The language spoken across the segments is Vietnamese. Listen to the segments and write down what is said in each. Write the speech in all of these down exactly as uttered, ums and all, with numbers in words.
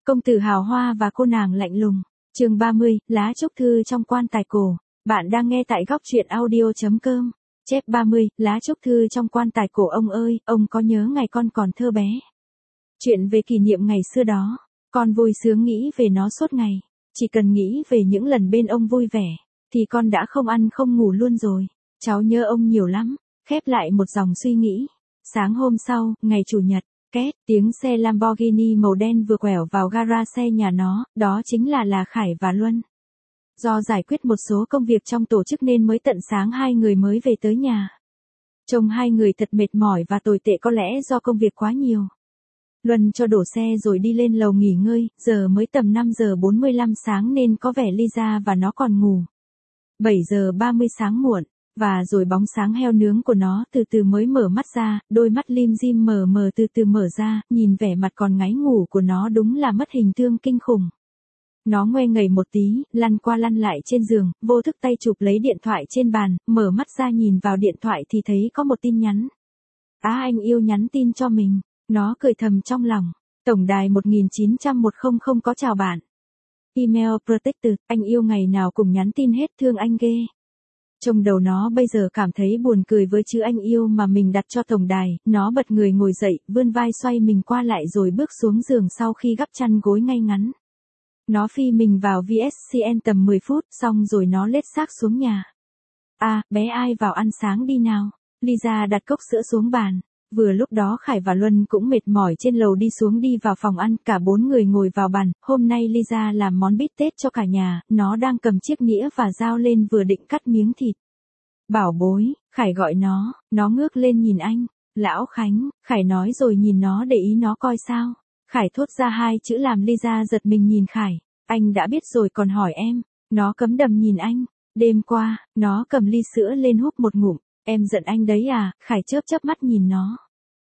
Công tử hào hoa và cô nàng lạnh lùng. Chương ba mươi, lá trúc thư trong quan tài cổ. Bạn đang nghe tại góc truyện audio chấm com. Chép ba mươi, lá trúc thư trong quan tài cổ. Ông ơi, ông có nhớ ngày con còn thơ bé? Chuyện về kỷ niệm ngày xưa đó, con vui sướng nghĩ về nó suốt ngày. Chỉ cần nghĩ về những lần bên ông vui vẻ, thì con đã không ăn không ngủ luôn rồi. Cháu nhớ ông nhiều lắm. Khép lại một dòng suy nghĩ. Sáng hôm sau, ngày Chủ nhật, két, tiếng xe Lamborghini màu đen vừa quẹo vào gara xe nhà nó, đó chính là là Khải và Luân. Do giải quyết một số công việc trong tổ chức nên mới tận sáng hai người mới về tới nhà. Trông hai người thật mệt mỏi và tồi tệ, có lẽ do công việc quá nhiều. Luân cho đổ xe rồi đi lên lầu nghỉ ngơi, giờ mới tầm năm giờ bốn mươi lăm sáng nên có vẻ Lisa và nó còn ngủ. bảy giờ ba mươi sáng muộn. Và rồi bóng sáng heo nướng của nó từ từ mới mở mắt ra, đôi mắt lim dim mờ mờ từ từ mở ra, nhìn vẻ mặt còn ngáy ngủ của nó đúng là mất hình tượng kinh khủng. Nó ngoe ngẩy một tí, lăn qua lăn lại trên giường, vô thức tay chụp lấy điện thoại trên bàn, mở mắt ra nhìn vào điện thoại thì thấy có một tin nhắn. Á à, anh yêu nhắn tin cho mình. Nó cười thầm trong lòng. Tổng đài một chín không một không không có chào bạn. Email protected, anh yêu ngày nào cũng nhắn tin hết, thương anh ghê. Trong đầu nó bây giờ cảm thấy buồn cười với chữ anh yêu mà mình đặt cho tổng đài, nó bật người ngồi dậy, vươn vai xoay mình qua lại rồi bước xuống giường sau khi gắp chăn gối ngay ngắn. Nó phi mình vào vê ét xê en tầm mười phút, xong rồi nó lết xác xuống nhà. À, bé ai vào ăn sáng đi nào. Lisa đặt cốc sữa xuống bàn. Vừa lúc đó Khải và Luân cũng mệt mỏi trên lầu đi xuống đi vào phòng ăn, cả bốn người ngồi vào bàn. Hôm nay Lisa làm món bít tết cho cả nhà, nó đang cầm chiếc nĩa và dao lên vừa định cắt miếng thịt. Bảo bối, Khải gọi nó, nó ngước lên nhìn anh. Lão Khánh, Khải nói rồi nhìn nó để ý nó coi sao. Khải thốt ra hai chữ làm Lisa giật mình nhìn Khải. Anh đã biết rồi còn hỏi em. Nó cấm đầm nhìn anh. Đêm qua, nó cầm ly sữa lên húp một ngụm. Em giận anh đấy à? Khải chớp chớp mắt nhìn nó.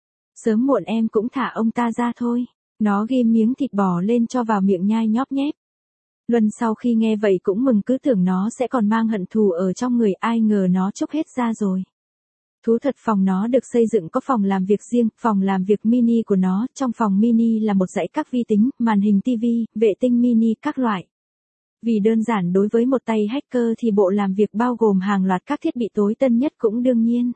Sớm muộn em cũng thả ông ta ra thôi. Nó ghim miếng thịt bò lên cho vào miệng nhai nhóp nhép. Luân sau khi nghe vậy cũng mừng, cứ tưởng nó sẽ còn mang hận thù ở trong người, ai ngờ nó trút hết ra rồi. Thú thật, phòng nó được xây dựng có phòng làm việc riêng, phòng làm việc mini của nó, trong phòng mini là một dãy các vi tính, màn hình tivi, vệ tinh mini các loại. Vì đơn giản đối với một tay hacker thì bộ làm việc bao gồm hàng loạt các thiết bị tối tân nhất cũng đương nhiên.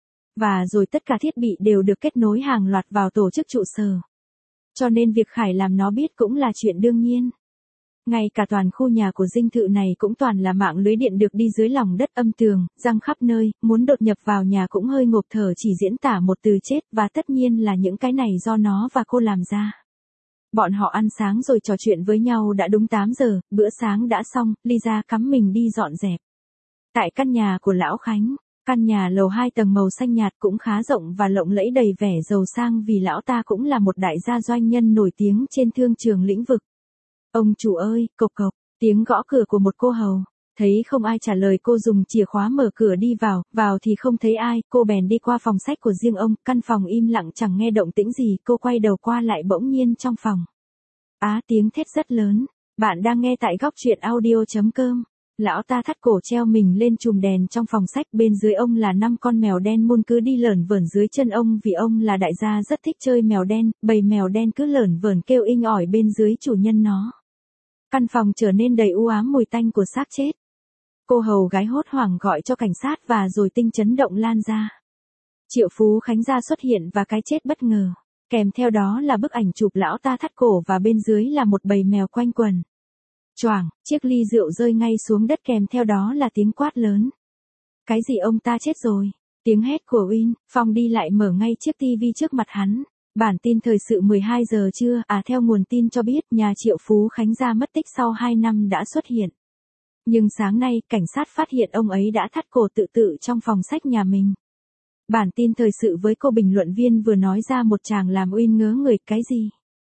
Và rồi tất cả thiết bị đều được kết nối hàng loạt vào tổ chức trụ sở. Cho nên việc Khải làm nó biết cũng là chuyện đương nhiên. Ngay cả toàn khu nhà của dinh thự này cũng toàn là mạng lưới điện được đi dưới lòng đất, âm tường, răng khắp nơi, muốn đột nhập vào nhà cũng hơi ngộp thở, chỉ diễn tả một từ chết, và tất nhiên là những cái này do nó và cô làm ra. Bọn họ ăn sáng rồi trò chuyện với nhau đã đúng tám giờ, bữa sáng đã xong, Lisa cắm mình đi dọn dẹp. Tại căn nhà của Lão Khánh, căn nhà lầu hai tầng màu xanh nhạt cũng khá rộng và lộng lẫy, đầy vẻ giàu sang vì lão ta cũng là một đại gia doanh nhân nổi tiếng trên thương trường lĩnh vực. Ông chủ ơi, cộc cộc, tiếng gõ cửa của một cô hầu. Thấy không ai trả lời, cô dùng chìa khóa mở cửa đi vào, vào thì không thấy ai, cô bèn đi qua phòng sách của riêng ông, căn phòng im lặng chẳng nghe động tĩnh gì, cô quay đầu qua lại bỗng nhiên trong phòng. Á, tiếng thét rất lớn. Bạn đang nghe tại góc truyện audio chấm com. Lão ta thắt cổ treo mình lên chùm đèn trong phòng sách, bên dưới ông là năm con mèo đen mun cứ đi lởn vởn dưới chân ông, vì ông là đại gia rất thích chơi mèo đen, bầy mèo đen cứ lởn vởn kêu inh ỏi bên dưới chủ nhân nó. Căn phòng trở nên đầy u ám mùi tanh của xác chết. Cô hầu gái hốt hoảng gọi cho cảnh sát và rồi tinh chấn động lan ra. Triệu Phú Khánh gia xuất hiện và cái chết bất ngờ. Kèm theo đó là bức ảnh chụp lão ta thắt cổ và bên dưới là một bầy mèo quanh quần. Choảng, chiếc ly rượu rơi ngay xuống đất, kèm theo đó là tiếng quát lớn. Cái gì, ông ta chết rồi? Tiếng hét của Win, Phong đi lại mở ngay chiếc tivi trước mặt hắn. Bản tin thời sự mười hai giờ trưa, à theo nguồn tin cho biết, nhà Triệu Phú Khánh gia mất tích sau hai năm đã xuất hiện. Nhưng sáng nay, cảnh sát phát hiện ông ấy đã thắt cổ tự tử trong phòng sách nhà mình. Bản tin thời sự với cô bình luận viên vừa nói ra một tràng làm Win ngớ người, cái gì?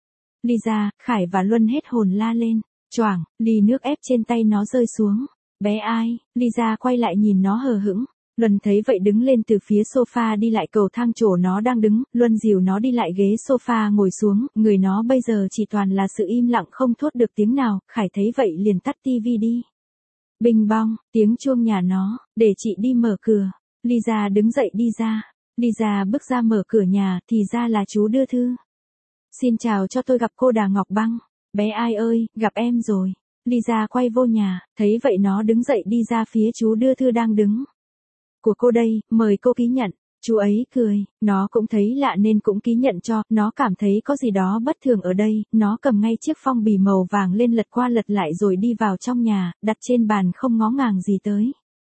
Lisa, Khải và Luân hết hồn la lên. Choảng, ly nước ép trên tay nó rơi xuống. Bé ai? Lisa quay lại nhìn nó hờ hững. Luân thấy vậy đứng lên từ phía sofa đi lại cầu thang chỗ nó đang đứng, Luân dìu nó đi lại ghế sofa ngồi xuống, người nó bây giờ chỉ toàn là sự im lặng không thốt được tiếng nào. Khải thấy vậy liền tắt tivi đi. Binh bong, tiếng chuông nhà nó, để chị đi mở cửa. Lisa đứng dậy đi ra. Lisa bước ra mở cửa nhà, thì ra là chú đưa thư. Xin chào, cho tôi gặp cô Đà Ngọc Băng. Bé Ai ơi, gặp em rồi. Lisa quay vô nhà, thấy vậy nó đứng dậy đi ra phía chú đưa thư đang đứng. Của cô đây, mời cô ký nhận. Chú ấy cười, nó cũng thấy lạ nên cũng ký nhận cho, nó cảm thấy có gì đó bất thường ở đây, nó cầm ngay chiếc phong bì màu vàng lên lật qua lật lại rồi đi vào trong nhà, đặt trên bàn không ngó ngàng gì tới.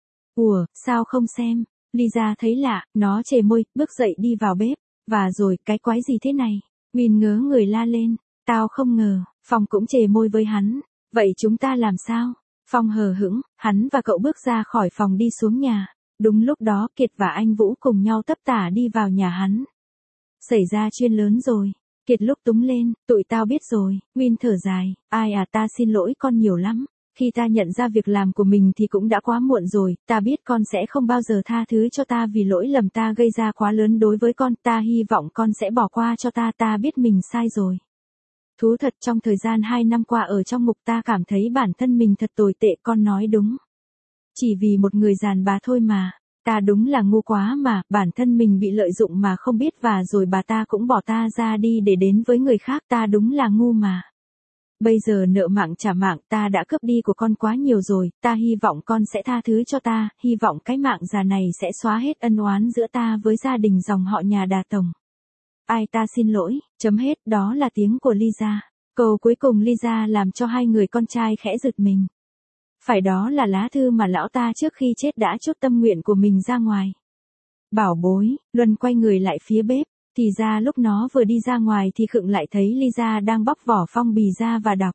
Ủa, sao không xem? Lisa thấy lạ, nó chề môi, bước dậy đi vào bếp, và rồi, cái quái gì thế này? Win ngớ người la lên, tao không ngờ, Phong cũng chề môi với hắn, vậy chúng ta làm sao? Phong hờ hững, hắn và cậu bước ra khỏi phòng đi xuống nhà. Đúng lúc đó Kiệt và anh Vũ cùng nhau tấp tả đi vào nhà hắn. Xảy ra chuyện lớn rồi. Kiệt lúc túng lên, tụi tao biết rồi. Win thở dài, ai à ta xin lỗi con nhiều lắm. Khi ta nhận ra việc làm của mình thì cũng đã quá muộn rồi. Ta biết con sẽ không bao giờ tha thứ cho ta vì lỗi lầm ta gây ra quá lớn đối với con. Ta hy vọng con sẽ bỏ qua cho ta. Ta biết mình sai rồi. Thú thật trong thời gian hai năm qua ở trong ngục ta cảm thấy bản thân mình thật tồi tệ, con nói đúng. Chỉ vì một người đàn bà thôi mà, ta đúng là ngu quá mà, bản thân mình bị lợi dụng mà không biết và rồi bà ta cũng bỏ ta ra đi để đến với người khác, ta đúng là ngu mà. Bây giờ nợ mạng trả mạng, ta đã cướp đi của con quá nhiều rồi, ta hy vọng con sẽ tha thứ cho ta, hy vọng cái mạng già này sẽ xóa hết ân oán giữa ta với gia đình dòng họ nhà Đà Tổng. Ai ta xin lỗi, chấm hết, đó là tiếng của Lisa. Câu cuối cùng Lisa làm cho hai người con trai khẽ giật mình. Phải đó là lá thư mà lão ta trước khi chết đã chốt tâm nguyện của mình ra ngoài. Bảo bối, Luân quay người lại phía bếp, thì ra lúc nó vừa đi ra ngoài thì khựng lại thấy Lisa đang bóc vỏ phong bì ra và đọc.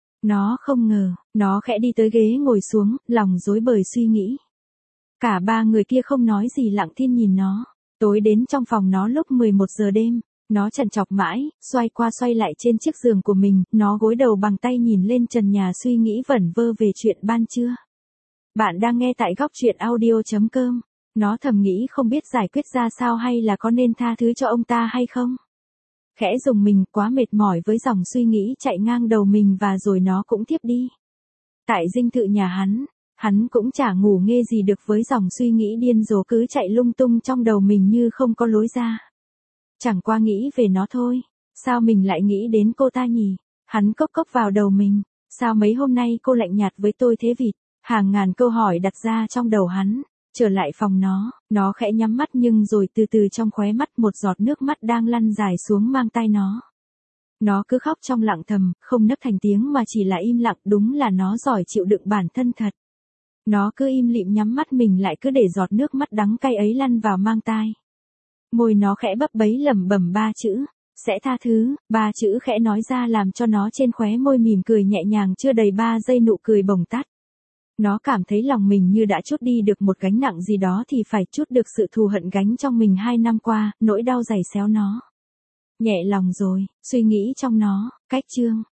Nó không ngờ, nó khẽ đi tới ghế ngồi xuống, lòng rối bời suy nghĩ. Cả ba người kia không nói gì lặng thinh nhìn nó. Tối đến trong phòng nó lúc mười một giờ đêm. Nó trằn trọc mãi, xoay qua xoay lại trên chiếc giường của mình, nó gối đầu bằng tay nhìn lên trần nhà suy nghĩ vẩn vơ về chuyện ban trưa. Bạn đang nghe tại góc truyện audio chấm com. Nó thầm nghĩ không biết giải quyết ra sao hay là có nên tha thứ cho ông ta hay không. Khẽ dùng mình quá mệt mỏi với dòng suy nghĩ chạy ngang đầu mình và rồi nó cũng thiếp đi. Tại dinh thự nhà hắn, hắn cũng chả ngủ nghe gì được với dòng suy nghĩ điên rồ cứ chạy lung tung trong đầu mình như không có lối ra. Chẳng qua nghĩ về nó thôi, sao mình lại nghĩ đến cô ta nhỉ? Hắn cốc cốc vào đầu mình, sao mấy hôm nay cô lạnh nhạt với tôi thế vịt? Hàng ngàn câu hỏi đặt ra trong đầu hắn. Trở lại phòng nó, nó khẽ nhắm mắt nhưng rồi từ từ trong khóe mắt một giọt nước mắt đang lăn dài xuống mang tay nó. Nó cứ khóc trong lặng thầm, không nấc thành tiếng mà chỉ là im lặng, đúng là nó giỏi chịu đựng bản thân thật. Nó cứ im lìm nhắm mắt mình lại cứ để giọt nước mắt đắng cay ấy lăn vào mang tai. Môi nó khẽ bấp bấy lẩm bẩm ba chữ, sẽ tha thứ, ba chữ khẽ nói ra làm cho nó trên khóe môi mỉm cười nhẹ nhàng chưa đầy ba giây nụ cười bồng tắt. Nó cảm thấy lòng mình như đã trút đi được một gánh nặng gì đó thì phải trút được sự thù hận gánh trong mình hai năm qua, nỗi đau dày xéo nó. Nhẹ lòng rồi, suy nghĩ trong nó, cách chương.